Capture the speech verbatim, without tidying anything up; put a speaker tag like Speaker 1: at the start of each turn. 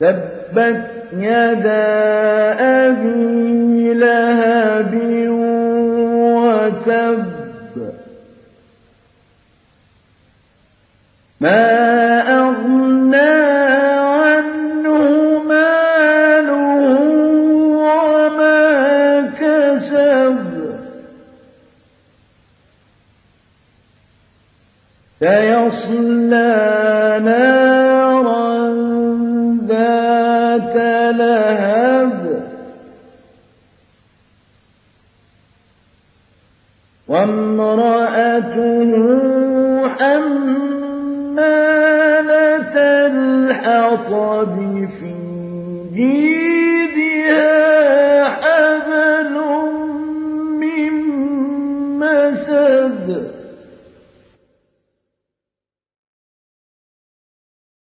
Speaker 1: تبت يدا أبي لهب وتب ما أغنى عنه ماله وما كسب سيصلى نارا ذات لهب وامرأته حمالة الحطب في جيدها